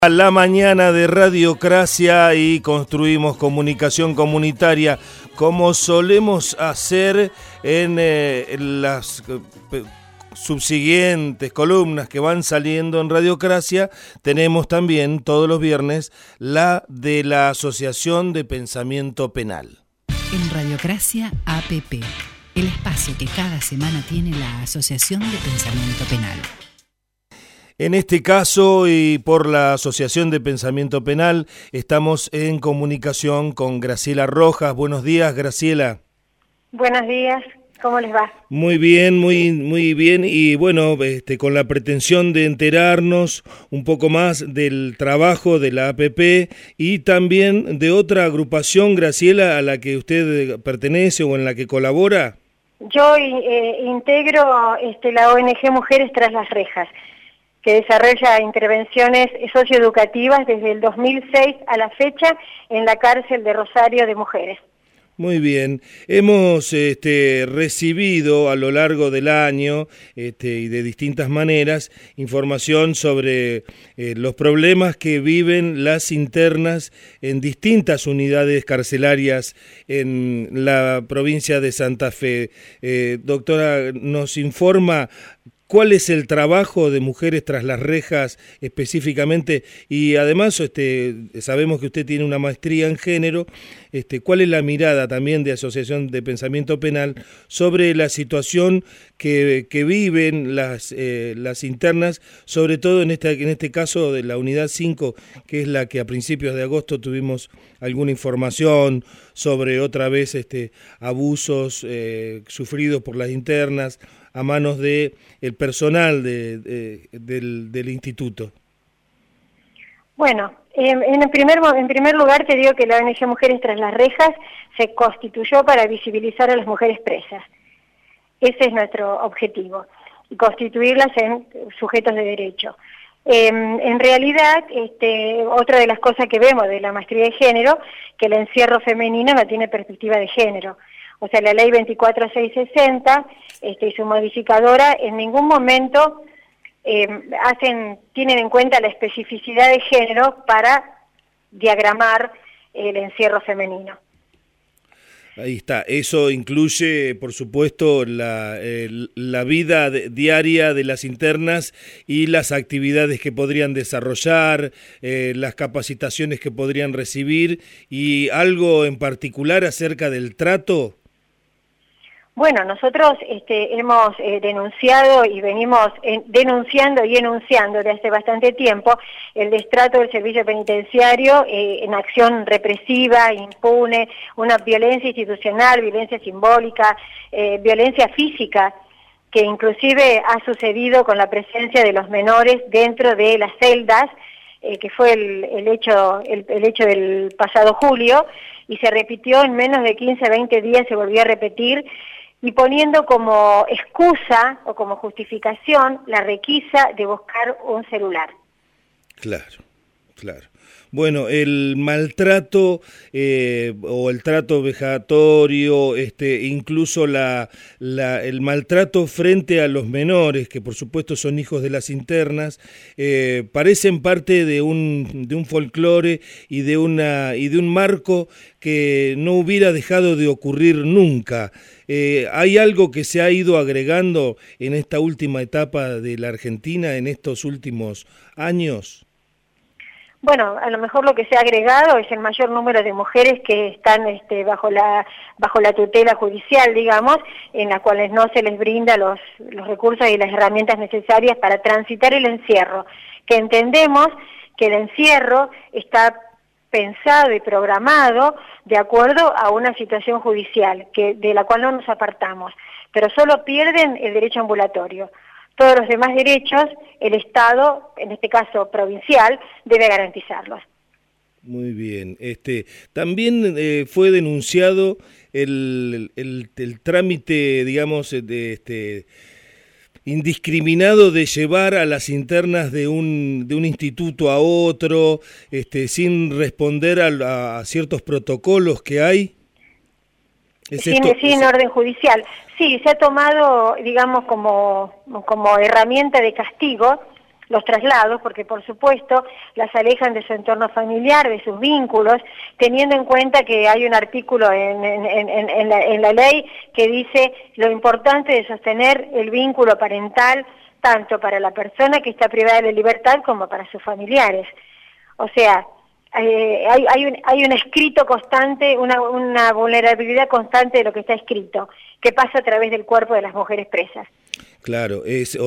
A la mañana de Radiocracia y construimos comunicación comunitaria como solemos hacer en las subsiguientes columnas que van saliendo en Radiocracia. Tenemos también todos los viernes la de la Asociación de Pensamiento Penal. En Radiocracia APP, el espacio que cada semana tiene la Asociación de Pensamiento Penal. En este caso, y por la Asociación de Pensamiento Penal, estamos en comunicación con Graciela Rojas. Buenos días, Graciela. Buenos días, ¿cómo les va? Muy bien, muy bien, y bueno, con la pretensión de enterarnos un poco más del trabajo de la APP y también de otra agrupación, Graciela, a la que usted pertenece o en la que colabora. Yo integro la ONG Mujeres Tras las Rejas, que desarrolla intervenciones socioeducativas desde el 2006 a la fecha en la cárcel de Rosario de Mujeres. Muy bien, hemos recibido a lo largo del año y de distintas maneras información sobre los problemas que viven las internas en distintas unidades carcelarias en la provincia de Santa Fe. Doctora, ¿nos informa cuál es el trabajo de Mujeres Tras las Rejas específicamente? Y además sabemos que usted tiene una maestría en género. ¿Cuál es la mirada también de Asociación de Pensamiento Penal sobre la situación que viven las internas, sobre todo en este caso de la unidad 5, que es la que a principios de agosto tuvimos alguna información sobre otra vez abusos sufridos por las internas a manos de el personal del instituto? Bueno, en primer lugar te digo que la ONG Mujeres Tras las Rejas se constituyó para visibilizar a las mujeres presas. Ese es nuestro objetivo, y constituirlas en sujetos de derecho. En realidad, otra de las cosas que vemos de la maestría de género, que el encierro femenino no tiene perspectiva de género. O sea, la ley 24660 y su modificadora en ningún momento tienen en cuenta la especificidad de género para diagramar el encierro femenino. Ahí está, eso incluye, por supuesto, la vida diaria de las internas y las actividades que podrían desarrollar, las capacitaciones que podrían recibir, y algo en particular acerca del trato. Bueno, nosotros hemos denunciado y venimos denunciando y enunciando desde hace bastante tiempo el destrato del servicio penitenciario en acción represiva, impune, una violencia institucional, violencia simbólica, violencia física, que inclusive ha sucedido con la presencia de los menores dentro de las celdas, que fue el hecho del pasado julio, y se repitió en menos de 15 a 20 días, se volvió a repetir, y poniendo como excusa o como justificación la requisa de buscar un celular. Claro. Bueno, el maltrato o el trato vejatorio, incluso el maltrato frente a los menores, que por supuesto son hijos de las internas, parecen parte de un folclore y de un marco que no hubiera dejado de ocurrir nunca. ¿Hay algo que se ha ido agregando en esta última etapa de la Argentina, en estos últimos años? Bueno, a lo mejor lo que se ha agregado es el mayor número de mujeres que están bajo la tutela judicial, digamos, en las cuales no se les brinda los recursos y las herramientas necesarias para transitar el encierro, que entendemos que el encierro está pensado y programado de acuerdo a una situación judicial, de la cual no nos apartamos, pero solo pierden el derecho ambulatorio. Todos los demás derechos, el Estado, en este caso provincial, debe garantizarlos. Muy bien. También fue denunciado el trámite, digamos, indiscriminado de llevar a las internas de un instituto a otro, sin responder a ciertos protocolos que hay. Sin orden judicial. Sí, se ha tomado, digamos, como herramienta de castigo los traslados, porque por supuesto las alejan de su entorno familiar, de sus vínculos, teniendo en cuenta que hay un artículo en la ley que dice lo importante de sostener el vínculo parental tanto para la persona que está privada de la libertad como para sus familiares. O sea, hay un escrito constante, una vulnerabilidad constante de lo que está escrito, que pasa a través del cuerpo de las mujeres presas. Claro,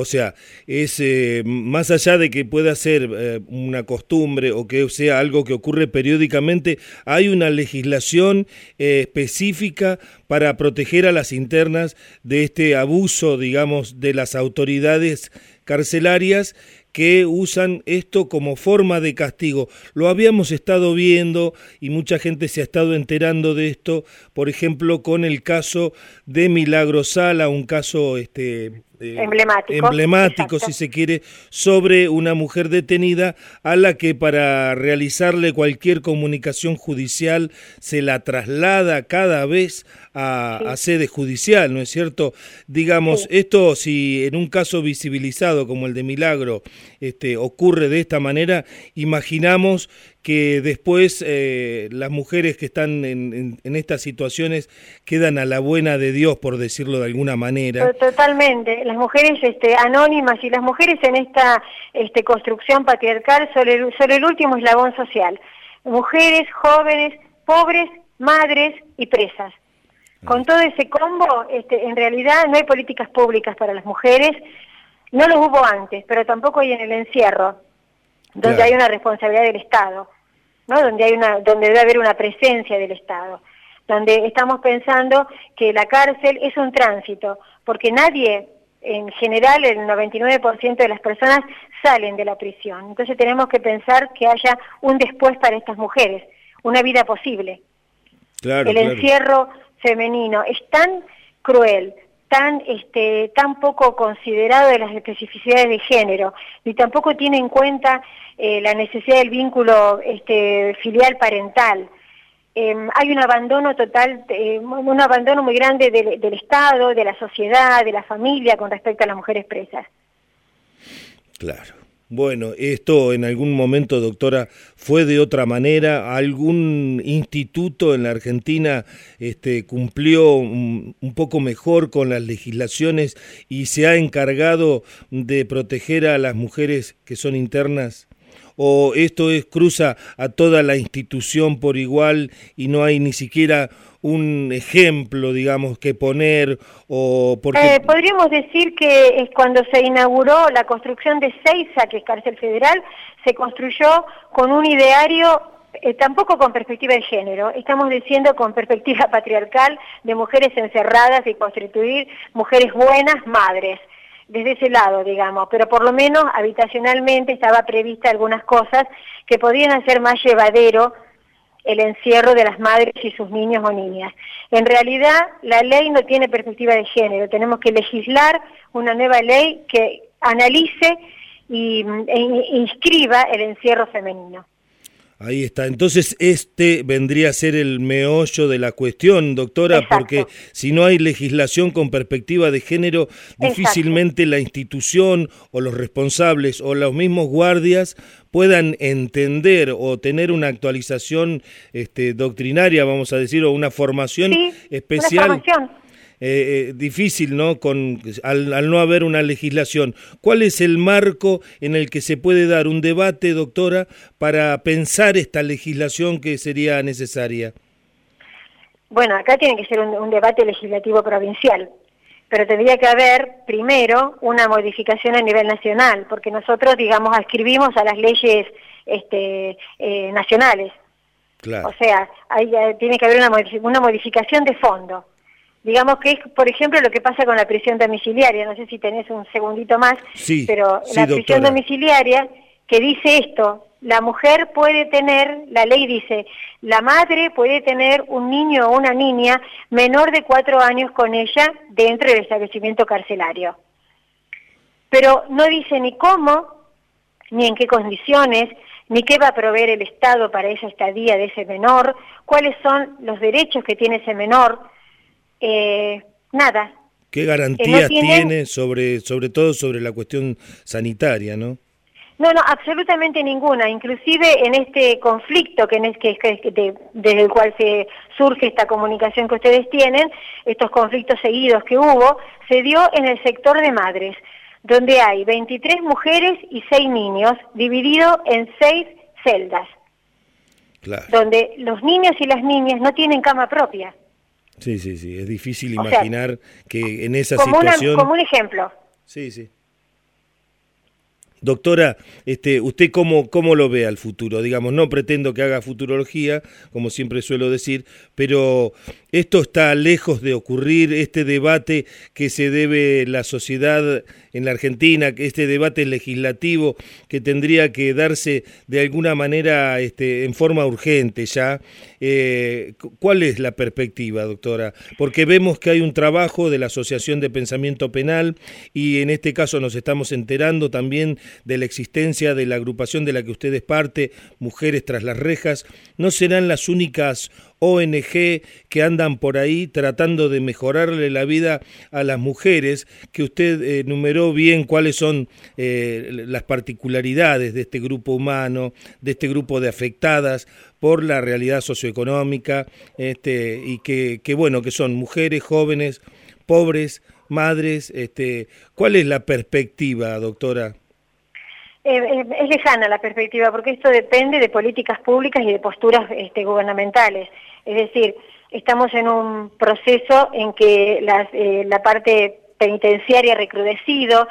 más allá de que pueda ser una costumbre o que sea algo que ocurre periódicamente, hay una legislación específica para proteger a las internas de este abuso, digamos, de las autoridades carcelarias que usan esto como forma de castigo. Lo habíamos estado viendo y mucha gente se ha estado enterando de esto, por ejemplo, con el caso de Milagro Sala, un caso emblemático si se quiere, sobre una mujer detenida a la que para realizarle cualquier comunicación judicial se la traslada cada vez a sede judicial, ¿no es cierto? Digamos, esto si en un caso visibilizado como el de Milagro ocurre de esta manera, imaginamos que después las mujeres que están en estas situaciones quedan a la buena de Dios, por decirlo de alguna manera. Totalmente. Las mujeres anónimas y las mujeres en esta construcción patriarcal son el último eslabón social. Mujeres, jóvenes, pobres, madres y presas. Con todo ese combo, en realidad no hay políticas públicas para las mujeres, no los hubo antes, pero tampoco hay en el encierro, donde hay una responsabilidad del Estado, ¿no? Donde debe haber una presencia del Estado, donde estamos pensando que la cárcel es un tránsito, porque nadie, en general el 99% de las personas salen de la prisión. Entonces tenemos que pensar que haya un después para estas mujeres, una vida posible. El encierro femenino es tan cruel, tan poco considerado de las especificidades de género, y tampoco tiene en cuenta la necesidad del vínculo filial parental. Hay un abandono total, un abandono muy grande del Estado, de la sociedad, de la familia con respecto a las mujeres presas. Claro. Bueno, esto en algún momento, doctora, fue de otra manera. ¿Algún instituto en la Argentina cumplió un poco mejor con las legislaciones y se ha encargado de proteger a las mujeres que son internas? ¿O esto cruza a toda la institución por igual y no hay ni siquiera un ejemplo, digamos, que poner? O porque... podríamos decir que cuando se inauguró la construcción de Seiza, que es cárcel federal, se construyó con un ideario tampoco con perspectiva de género, estamos diciendo con perspectiva patriarcal de mujeres encerradas y constituir mujeres buenas madres. Desde ese lado, digamos, pero por lo menos habitacionalmente estaba prevista algunas cosas que podían hacer más llevadero el encierro de las madres y sus niños o niñas. En realidad, la ley no tiene perspectiva de género, tenemos que legislar una nueva ley que analice e inscriba el encierro femenino. Ahí está. Entonces vendría a ser el meollo de la cuestión, doctora. Exacto. Porque si no hay legislación con perspectiva de género, difícilmente Exacto. La institución o los responsables o los mismos guardias puedan entender o tener una actualización doctrinaria, vamos a decir, o una formación especial. Una formación. Difícil, ¿no? Al no haber una legislación. ¿Cuál es el marco en el que se puede dar un debate, doctora, para pensar esta legislación que sería necesaria? Bueno, acá tiene que ser un debate legislativo provincial, pero tendría que haber primero una modificación a nivel nacional, porque nosotros, digamos, adscribimos a las leyes nacionales. Claro. O sea, tiene que haber una modificación de fondo. Digamos que es, por ejemplo, lo que pasa con la prisión domiciliaria. No sé si tenés un segundito más, pero la prisión domiciliaria que dice esto, la mujer puede tener, la ley dice, la madre puede tener un niño o una niña menor de 4 años con ella dentro del establecimiento carcelario. Pero no dice ni cómo, ni en qué condiciones, ni qué va a proveer el Estado para esa estadía de ese menor, cuáles son los derechos que tiene ese menor. Nada. ¿Qué garantías tiene sobre todo sobre la cuestión sanitaria, no? No, absolutamente ninguna. Inclusive en este conflicto desde el cual se surge esta comunicación que ustedes tienen, estos conflictos seguidos que hubo, se dio en el sector de madres, donde hay 23 mujeres y 6 niños, dividido en 6 celdas, claro, donde los niños y las niñas no tienen cama propia. Sí, es difícil imaginar que en esa como situación... como un ejemplo. Sí. Doctora, ¿usted cómo lo ve al futuro? Digamos, no pretendo que haga futurología, como siempre suelo decir, pero esto está lejos de ocurrir, este debate que se debe la sociedad en la Argentina, este debate legislativo que tendría que darse de alguna manera en forma urgente ya. ¿Cuál es la perspectiva, doctora? Porque vemos que hay un trabajo de la Asociación de Pensamiento Penal y en este caso nos estamos enterando también de la existencia de la agrupación de la que usted es parte, Mujeres Tras las Rejas. ¿No serán las únicas ONG que andan por ahí tratando de mejorarle la vida a las mujeres, que usted enumeró bien cuáles son las particularidades de este grupo humano, de este grupo de afectadas por la realidad socioeconómica, y que bueno, que son mujeres, jóvenes, pobres, madres? ¿Cuál es la perspectiva, doctora? Es lejana la perspectiva, porque esto depende de políticas públicas y de posturas gubernamentales. Es decir, estamos en un proceso en que la parte penitenciaria ha recrudecido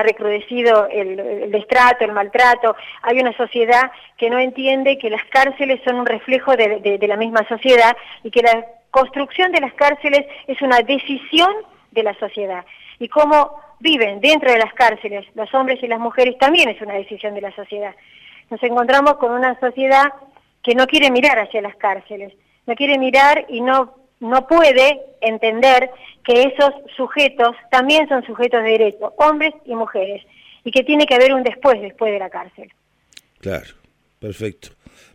el destrato, el maltrato. Hay una sociedad que no entiende que las cárceles son un reflejo de la misma sociedad y que la construcción de las cárceles es una decisión de la sociedad. Y cómo viven dentro de las cárceles los hombres y las mujeres también es una decisión de la sociedad. Nos encontramos con una sociedad que no quiere mirar hacia las cárceles, no quiere mirar y no puede entender que esos sujetos también son sujetos de derecho, hombres y mujeres, y que tiene que haber un después de la cárcel. Claro, perfecto.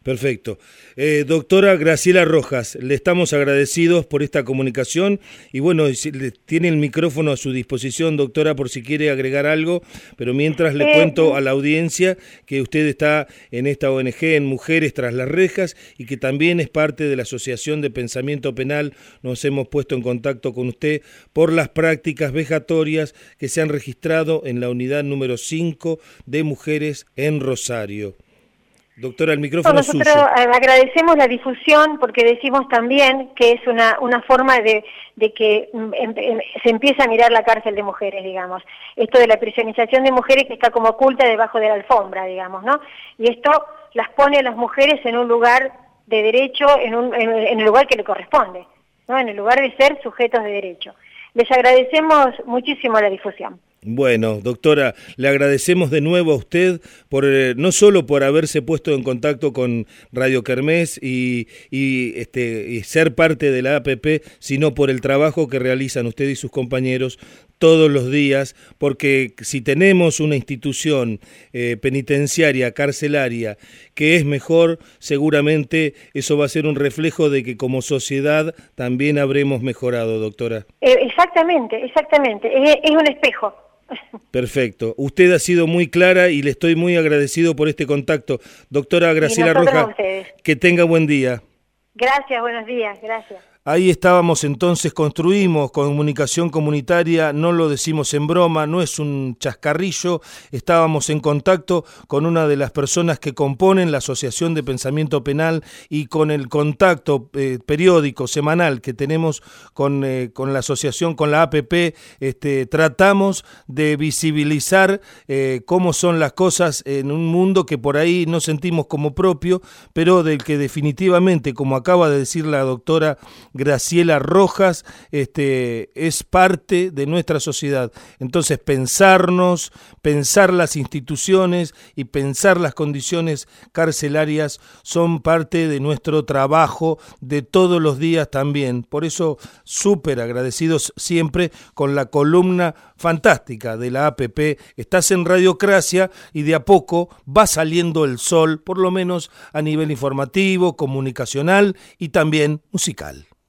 Doctora Graciela Rojas, le estamos agradecidos por esta comunicación y bueno, tiene el micrófono a su disposición, doctora, por si quiere agregar algo, pero mientras le cuento a la audiencia que usted está en esta ONG, en Mujeres Tras las Rejas, y que también es parte de la Asociación de Pensamiento Penal. Nos hemos puesto en contacto con usted por las prácticas vejatorias que se han registrado en la unidad número 5 de mujeres en Rosario. Doctora, el micrófono es suyo. Nosotros agradecemos la difusión porque decimos también que es una forma de que se empiece a mirar la cárcel de mujeres, digamos. Esto de la prisionización de mujeres que está como oculta debajo de la alfombra, digamos, ¿no? Y esto las pone a las mujeres en un lugar de derecho, en el lugar que le corresponde, ¿no? En el lugar de ser sujetos de derecho. Les agradecemos muchísimo la difusión. Bueno, doctora, le agradecemos de nuevo a usted por no solo por haberse puesto en contacto con Radio Kermés y ser parte de la APP, sino por el trabajo que realizan usted y sus compañeros todos los días, porque si tenemos una institución penitenciaria, carcelaria, que es mejor, seguramente eso va a ser un reflejo de que como sociedad también habremos mejorado, doctora. Exactamente, es un espejo. Perfecto. Usted ha sido muy clara y le estoy muy agradecido por este contacto. Doctora Graciela Rojas, que tenga buen día. Gracias, buenos días, gracias. Ahí estábamos entonces, construimos comunicación comunitaria, no lo decimos en broma, no es un chascarrillo, estábamos en contacto con una de las personas que componen la Asociación de Pensamiento Penal y con el contacto periódico, semanal que tenemos con la asociación, con la APP, tratamos de visibilizar cómo son las cosas en un mundo que por ahí no sentimos como propio, pero del que definitivamente, como acaba de decir la doctora Graciela Rojas, es parte de nuestra sociedad. Entonces pensar las instituciones y pensar las condiciones carcelarias son parte de nuestro trabajo de todos los días también. Por eso súper agradecidos siempre con la columna fantástica de la APP. Estás en Radiocracia y de a poco va saliendo el sol, por lo menos a nivel informativo, comunicacional y también musical.